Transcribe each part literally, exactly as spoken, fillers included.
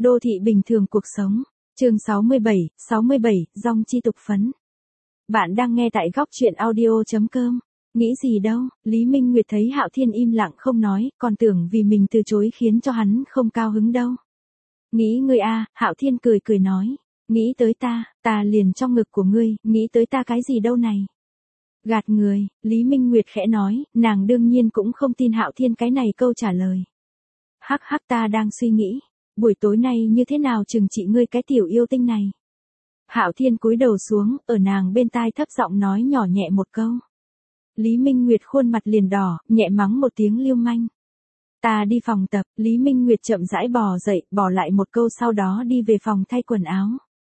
Đô thị bình thường cuộc sống. Chương sáu mươi bảy, sáu mươi bảy, dong chi tục phấn. Bạn đang nghe tại góc truyện audio chấm com. Nghĩ gì đâu, Lý Minh Nguyệt thấy Hạo Thiên im lặng không nói, còn tưởng vì mình từ chối khiến cho hắn không cao hứng đâu. Nghĩ ngươi a, Hạo Thiên cười cười nói. Nghĩ tới ta, ta liền trong ngực của ngươi, nghĩ tới ta cái gì đâu này. Gạt người, Lý Minh Nguyệt khẽ nói, nàng đương nhiên cũng không tin Hạo Thiên cái này câu trả lời. Hắc hắc, ta đang suy nghĩ, buổi tối nay như thế nào trừng trị ngươi cái tiểu yêu tinh này. Hạo Thiên cúi đầu xuống, ở nàng bên tai thấp giọng nói nhỏ nhẹ một câu. Lý Minh Nguyệt khuôn mặt liền đỏ, nhẹ mắng một tiếng lưu manh. Ta đi phòng tập, Lý Minh Nguyệt chậm rãi bò dậy, bỏ lại một câu sau đó đi về phòng thay quần áo.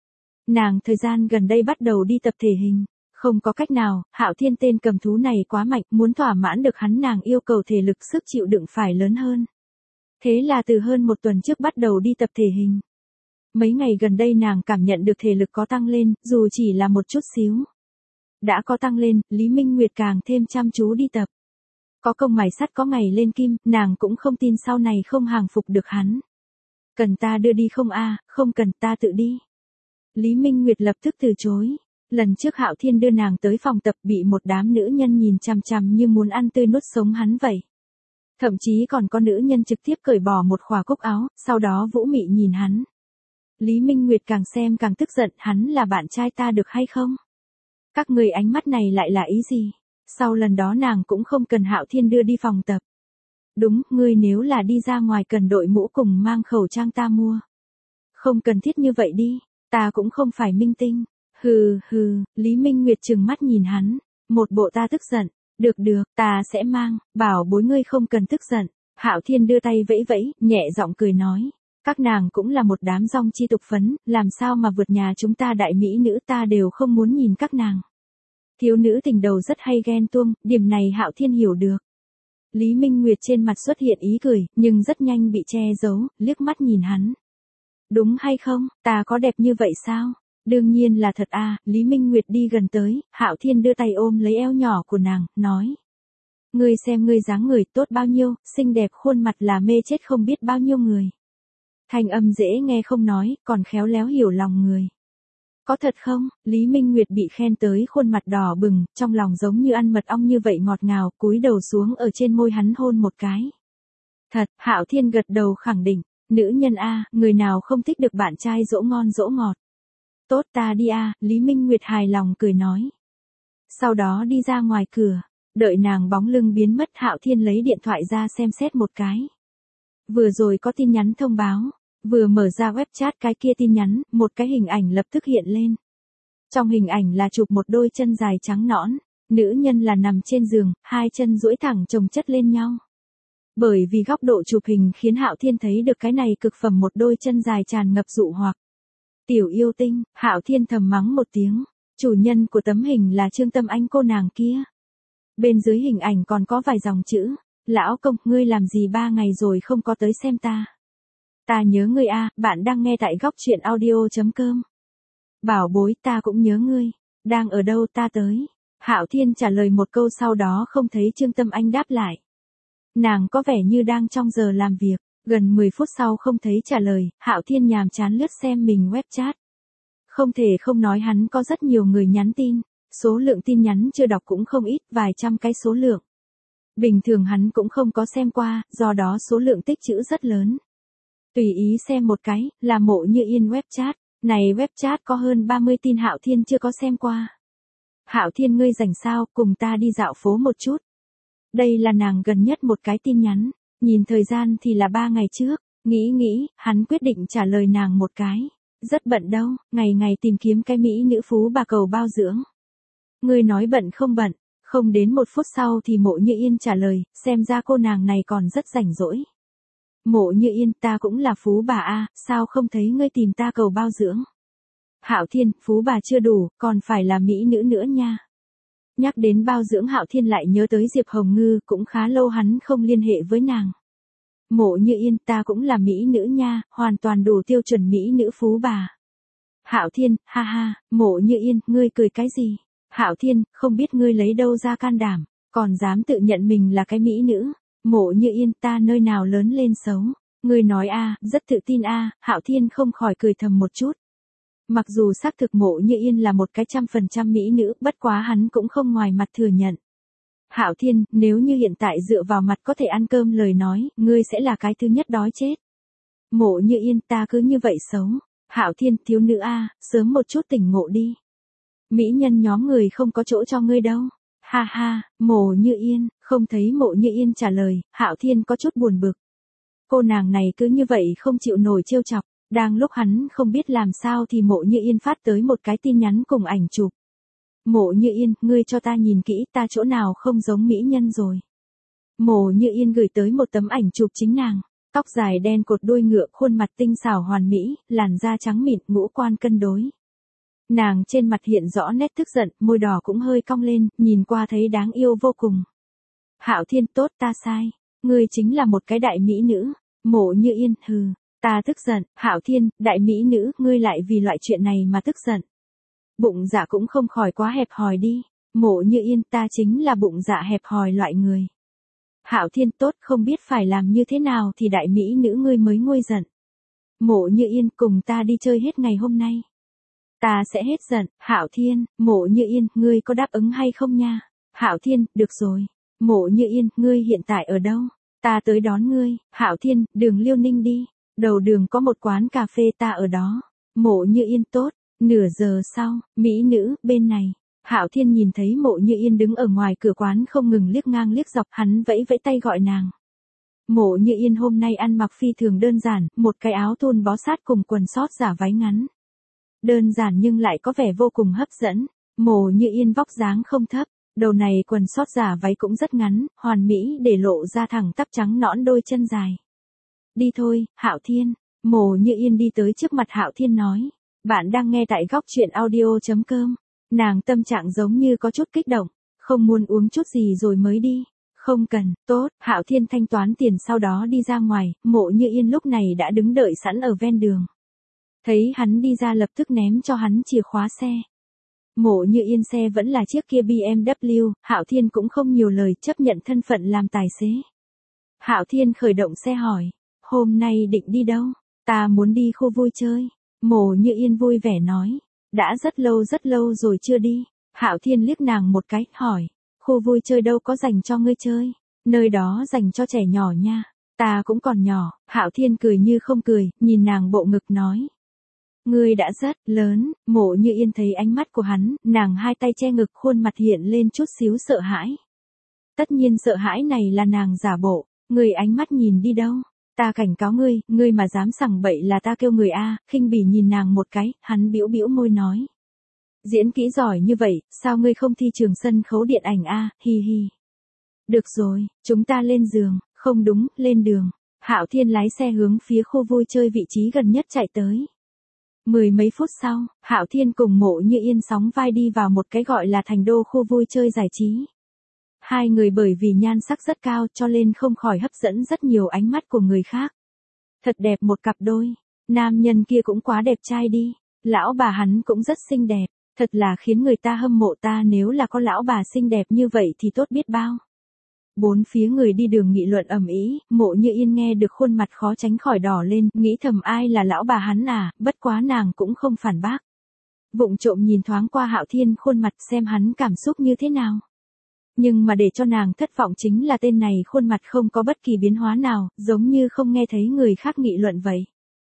Nàng thời gian gần đây bắt đầu đi tập thể hình. Không có cách nào, Hạo Thiên tên cầm thú này quá mạnh, muốn thỏa mãn được hắn nàng yêu cầu thể lực sức chịu đựng phải lớn hơn. Thế là từ hơn một tuần trước bắt đầu đi tập thể hình. Mấy ngày gần đây nàng cảm nhận được thể lực có tăng lên, dù chỉ là một chút xíu. Đã có tăng lên, Lý Minh Nguyệt càng thêm chăm chú đi tập. Có công mài sắt có ngày lên kim, nàng cũng không tin sau này không hàng phục được hắn. Cần ta đưa đi không a, không cần, ta tự đi. Lý Minh Nguyệt lập tức từ chối. Lần trước Hạo Thiên đưa nàng tới phòng tập bị một đám nữ nhân nhìn chằm chằm như muốn ăn tươi nuốt sống hắn vậy. Thậm chí còn có nữ nhân trực tiếp cởi bỏ một khóa cúc áo, sau đó vũ mị nhìn hắn. Lý Minh Nguyệt càng xem càng tức giận, hắn là bạn trai ta được hay không? Các người ánh mắt này lại là ý gì? Sau lần đó nàng cũng không cần Hạo Thiên đưa đi phòng tập. Đúng, ngươi nếu là đi ra ngoài cần đội mũ cùng mang khẩu trang ta mua. Không cần thiết như vậy đi, ta cũng không phải minh tinh. Hừ hừ, Lý Minh Nguyệt trừng mắt nhìn hắn, một bộ ta tức giận, được được, ta sẽ mang, bảo bối ngươi không cần tức giận. Hạo Thiên đưa tay vẫy vẫy, nhẹ giọng cười nói, các nàng cũng là một đám dong chi tục phấn, làm sao mà vượt nhà chúng ta đại mỹ nữ, ta đều không muốn nhìn các nàng. Thiếu nữ tình đầu rất hay ghen tuông, điểm này Hạo Thiên hiểu được. Lý Minh Nguyệt trên mặt xuất hiện ý cười, nhưng rất nhanh bị che giấu, liếc mắt nhìn hắn. Đúng hay không, ta có đẹp như vậy sao? Đương nhiên là thật a, Lý Minh Nguyệt đi gần tới, Hạo Thiên đưa tay ôm lấy eo nhỏ của nàng, nói. Ngươi xem ngươi dáng người tốt bao nhiêu, xinh đẹp khuôn mặt là mê chết không biết bao nhiêu người. Thanh âm dễ nghe không nói, còn khéo léo hiểu lòng người. Có thật không? Lý Minh Nguyệt bị khen tới khuôn mặt đỏ bừng, trong lòng giống như ăn mật ong như vậy ngọt ngào, cúi đầu xuống ở trên môi hắn hôn một cái. Thật, Hạo Thiên gật đầu khẳng định, nữ nhân a, người nào không thích được bạn trai dỗ ngon dỗ ngọt. Tốt ta đi a, Lý Minh Nguyệt hài lòng cười nói. Sau đó đi ra ngoài cửa, đợi nàng bóng lưng biến mất Hạo Thiên lấy điện thoại ra xem xét một cái. Vừa rồi có tin nhắn thông báo, vừa mở ra web chat cái kia tin nhắn, một cái hình ảnh lập tức hiện lên. Trong hình ảnh là chụp một đôi chân dài trắng nõn, nữ nhân là nằm trên giường, hai chân duỗi thẳng chồng chất lên nhau. Bởi vì góc độ chụp hình khiến Hạo Thiên thấy được cái này cực phẩm một đôi chân dài tràn ngập dụ hoặc. Tiểu yêu tinh, Hạo Thiên thầm mắng một tiếng, chủ nhân của tấm hình là Trương Tâm Anh cô nàng kia. Bên dưới hình ảnh còn có vài dòng chữ, lão công, ngươi làm gì ba ngày rồi không có tới xem ta. Ta nhớ ngươi a, bạn đang nghe tại góc truyện audio chấm com. Bảo bối, ta cũng nhớ ngươi, đang ở đâu ta tới. Hạo Thiên trả lời một câu sau đó không thấy Trương Tâm Anh đáp lại. Nàng có vẻ như đang trong giờ làm việc. Gần mười phút sau không thấy trả lời, Hạo Thiên nhàm chán lướt xem mình web chat. Không thể không nói hắn có rất nhiều người nhắn tin, số lượng tin nhắn chưa đọc cũng không ít, vài trăm cái số lượng. Bình thường hắn cũng không có xem qua, do đó số lượng tích trữ rất lớn. Tùy ý xem một cái, là Mộ Như Yên web chat, này web chat có hơn ba mươi tin Hạo Thiên chưa có xem qua. Hạo Thiên ngươi rảnh sao, cùng ta đi dạo phố một chút. Đây là nàng gần nhất một cái tin nhắn. Nhìn thời gian thì là ba ngày trước, nghĩ nghĩ, hắn quyết định trả lời nàng một cái. Rất bận đâu, ngày ngày tìm kiếm cái mỹ nữ phú bà cầu bao dưỡng. Ngươi nói bận không bận, không đến một phút sau thì Mộ Như Yên trả lời, xem ra cô nàng này còn rất rảnh rỗi. Mộ Như Yên, ta cũng là phú bà a, sao không thấy ngươi tìm ta cầu bao dưỡng. Hạo Thiên, phú bà chưa đủ, còn phải là mỹ nữ nữa nha. Nhắc đến bao dưỡng Hạo Thiên lại nhớ tới Diệp Hồng Ngư, cũng khá lâu hắn không liên hệ với nàng. Mộ Như Yên, ta cũng là mỹ nữ nha, hoàn toàn đủ tiêu chuẩn mỹ nữ phú bà. Hạo Thiên, ha ha, Mộ Như Yên, ngươi cười cái gì? Hạo Thiên, không biết ngươi lấy đâu ra can đảm, còn dám tự nhận mình là cái mỹ nữ. Mộ Như Yên, ta nơi nào lớn lên xấu, Ngươi nói a, rất tự tin a, Hạo Thiên không khỏi cười thầm một chút. Mặc dù xác thực Mộ Như Yên là một cái trăm phần trăm mỹ nữ, bất quá hắn cũng không ngoài mặt thừa nhận. Hạo Thiên, nếu như hiện tại dựa vào mặt có thể ăn cơm lời nói, ngươi sẽ là cái thứ nhất đói chết. Mộ Như Yên, ta cứ như vậy xấu. Hạo Thiên, thiếu nữ a, sớm một chút tỉnh ngộ đi. Mỹ nhân nhóm người không có chỗ cho ngươi đâu. Ha ha, Mộ Như Yên, không thấy Mộ Như Yên trả lời, Hạo Thiên có chút buồn bực. Cô nàng này cứ như vậy không chịu nổi trêu chọc. Đang lúc hắn không biết làm sao thì Mộ Như Yên phát tới một cái tin nhắn cùng ảnh chụp. Mộ Như Yên, ngươi cho ta nhìn kỹ, ta chỗ nào không giống mỹ nhân rồi. Mộ Như Yên gửi tới một tấm ảnh chụp chính nàng. Tóc dài đen cột đuôi ngựa, khuôn mặt tinh xảo hoàn mỹ, làn da trắng mịn, ngũ quan cân đối. Nàng trên mặt hiện rõ nét tức giận, môi đỏ cũng hơi cong lên, nhìn qua thấy đáng yêu vô cùng. Hạo Thiên, tốt, ta sai. Ngươi chính là một cái đại mỹ nữ. Mộ Như Yên, hừ, ta tức giận. Hạo Thiên, đại mỹ nữ, ngươi lại vì loại chuyện này mà tức giận. Bụng dạ cũng không khỏi quá hẹp hòi đi. Mộ Như Yên, ta chính là bụng dạ hẹp hòi loại người. Hạo Thiên, tốt, không biết phải làm như thế nào thì đại mỹ nữ ngươi mới nguôi giận. Mộ Như Yên, cùng ta đi chơi hết ngày hôm nay. Ta sẽ hết giận. Hạo Thiên, Mộ Như Yên, ngươi có đáp ứng hay không nha? Hạo Thiên, được rồi. Mộ Như Yên, ngươi hiện tại ở đâu? Ta tới đón ngươi. Hạo Thiên, đường Liêu Ninh đi. Đầu đường có một quán cà phê, ta ở đó. Mộ Như Yên, tốt. Nửa giờ sau, mỹ nữ, bên này. Hạo Thiên nhìn thấy Mộ Như Yên đứng ở ngoài cửa quán không ngừng liếc ngang liếc dọc, hắn vẫy vẫy tay gọi nàng. Mộ Như Yên hôm nay ăn mặc phi thường đơn giản, một cái áo thun bó sát cùng quần sót giả váy ngắn. Đơn giản nhưng lại có vẻ vô cùng hấp dẫn. Mộ Như Yên vóc dáng không thấp, đầu này quần sót giả váy cũng rất ngắn, hoàn mỹ để lộ ra thẳng tắp trắng nõn đôi chân dài. Đi thôi, Hạo Thiên. Mộ Như Yên đi tới trước mặt Hạo Thiên nói. Bạn đang nghe tại góc truyện audio.com. Nàng tâm trạng giống như có chút kích động, không muốn uống chút gì rồi mới đi. Không cần, tốt, Hạo Thiên thanh toán tiền sau đó đi ra ngoài, Mộ Như Yên lúc này đã đứng đợi sẵn ở ven đường. Thấy hắn đi ra lập tức ném cho hắn chìa khóa xe. Mộ Như Yên xe vẫn là chiếc kia bê em vê, Hạo Thiên cũng không nhiều lời, chấp nhận thân phận làm tài xế. Hạo Thiên khởi động xe hỏi, hôm nay định đi đâu? Ta muốn đi khu vui chơi. Mộ Như Yên vui vẻ nói, đã rất lâu rất lâu rồi chưa đi. Hạo Thiên liếc nàng một cái, hỏi, khu vui chơi đâu có dành cho ngươi chơi, nơi đó dành cho trẻ nhỏ nha. Ta cũng còn nhỏ. Hạo Thiên cười như không cười, nhìn nàng bộ ngực nói, ngươi đã rất lớn. Mộ Như Yên thấy ánh mắt của hắn, nàng hai tay che ngực, khuôn mặt hiện lên chút xíu sợ hãi. Tất nhiên sợ hãi này là nàng giả bộ. Ngươi ánh mắt nhìn đi đâu? Ta cảnh cáo ngươi, ngươi mà dám sằng bậy là ta kêu người a. Khinh bỉ nhìn nàng một cái, hắn bĩu bĩu môi nói, diễn kỹ giỏi như vậy, sao ngươi không thi trường sân khấu điện ảnh a? Hi hi. Được rồi, chúng ta lên giường. Không đúng, lên đường. Hạo Thiên lái xe hướng phía khu vui chơi vị trí gần nhất chạy tới. Mười mấy phút sau, Hạo Thiên cùng Mộ Như Yên sóng vai đi vào một cái gọi là Thành Đô khu vui chơi giải trí. Hai người bởi vì nhan sắc rất cao cho nên không khỏi hấp dẫn rất nhiều ánh mắt của người khác. Thật đẹp một cặp đôi. Nam nhân kia cũng quá đẹp trai đi. Lão bà hắn cũng rất xinh đẹp. Thật là khiến người ta hâm mộ, ta nếu là có lão bà xinh đẹp như vậy thì tốt biết bao. Bốn phía người đi đường nghị luận ầm ĩ, Mộ Như Yên nghe được khuôn mặt khó tránh khỏi đỏ lên, nghĩ thầm ai là lão bà hắn à, bất quá nàng cũng không phản bác. Vụng trộm nhìn thoáng qua Hạo Thiên khuôn mặt xem hắn cảm xúc như thế nào. Nhưng mà để cho nàng thất vọng chính là tên này khuôn mặt không có bất kỳ biến hóa nào, giống như không nghe thấy người khác nghị luận vậy.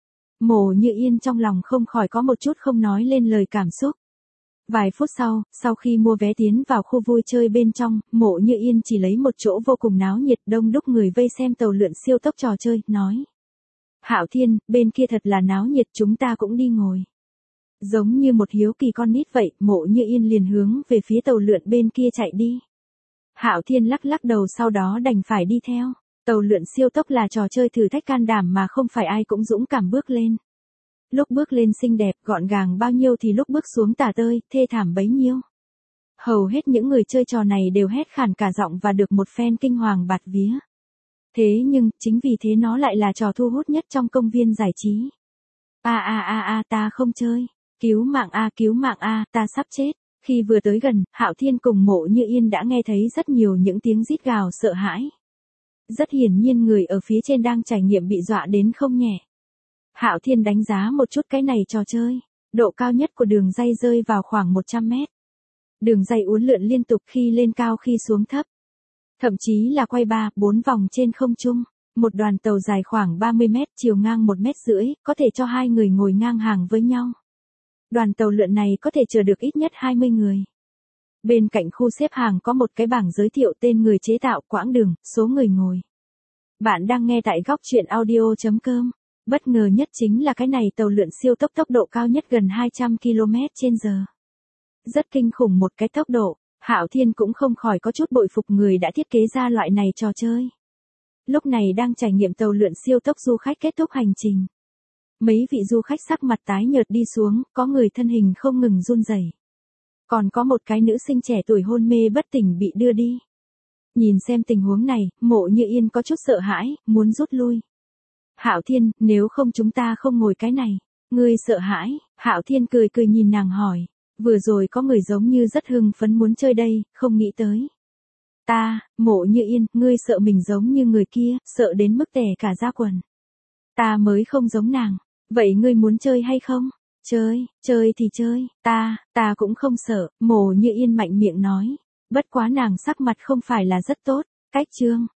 Mộ Như Yên trong lòng không khỏi có một chút không nói lên lời cảm xúc. Vài phút sau, sau khi mua vé tiến vào khu vui chơi bên trong, Mộ Như Yên chỉ lấy một chỗ vô cùng náo nhiệt, đông đúc người vây xem tàu lượn siêu tốc trò chơi, nói. Hạo Thiên, bên kia thật là náo nhiệt, chúng ta cũng đi ngồi. Giống như một hiếu kỳ con nít vậy, Mộ Như Yên liền hướng về phía tàu lượn bên kia chạy đi. Hạo Thiên lắc lắc đầu sau đó đành phải đi theo. Tàu lượn siêu tốc là trò chơi thử thách can đảm mà không phải ai cũng dũng cảm bước lên. Lúc bước lên xinh đẹp, gọn gàng bao nhiêu thì lúc bước xuống tả tơi, thê thảm bấy nhiêu. Hầu hết những người chơi trò này đều hét khàn cả giọng và được một phen kinh hoàng bạt vía. Thế nhưng, chính vì thế nó lại là trò thu hút nhất trong công viên giải trí. A a a a ta không chơi. Cứu mạng a cứu mạng a, ta sắp chết. Khi vừa tới gần, Hạo Thiên cùng Mộ Như Yên đã nghe thấy rất nhiều những tiếng rít gào sợ hãi. Rất hiển nhiên người ở phía trên đang trải nghiệm bị dọa đến không nhẹ. Hạo Thiên đánh giá một chút cái này trò chơi. Độ cao nhất của đường ray rơi vào khoảng một trăm mét. Đường ray uốn lượn liên tục khi lên cao khi xuống thấp. Thậm chí là quay ba, bốn vòng trên không trung. Một đoàn tàu dài khoảng ba mươi mét, chiều ngang một mét rưỡi, có thể cho hai người ngồi ngang hàng với nhau. Đoàn tàu lượn này có thể chở được ít nhất hai mươi người. Bên cạnh khu xếp hàng có một cái bảng giới thiệu tên người chế tạo, quãng đường, số người ngồi. Bạn đang nghe tại góc truyện audio chấm com. Bất ngờ nhất chính là cái này tàu lượn siêu tốc tốc độ cao nhất gần hai trăm ki lô mét trên giờ. Rất kinh khủng một cái tốc độ, Hạo Thiên cũng không khỏi có chút bội phục người đã thiết kế ra loại này trò chơi. Lúc này đang trải nghiệm tàu lượn siêu tốc du khách kết thúc hành trình. Mấy vị du khách sắc mặt tái nhợt đi xuống, có người thân hình không ngừng run rẩy. Còn có một cái nữ sinh trẻ tuổi hôn mê bất tỉnh bị đưa đi. Nhìn xem tình huống này, Mộ Như Yên có chút sợ hãi, muốn rút lui. Hạo Thiên, nếu không chúng ta không ngồi cái này. Ngươi sợ hãi? Hạo Thiên cười cười nhìn nàng hỏi. Vừa rồi có người giống như rất hưng phấn muốn chơi đây, không nghĩ tới. Ta, Mộ Như Yên, ngươi sợ mình giống như người kia, sợ đến mức tè cả da quần. Ta mới không giống nàng. Vậy ngươi muốn chơi hay không? Chơi, chơi thì chơi, ta, ta cũng không sợ, Mộ Như Yên mạnh miệng nói. Bất quá nàng sắc mặt không phải là rất tốt. Cách chương,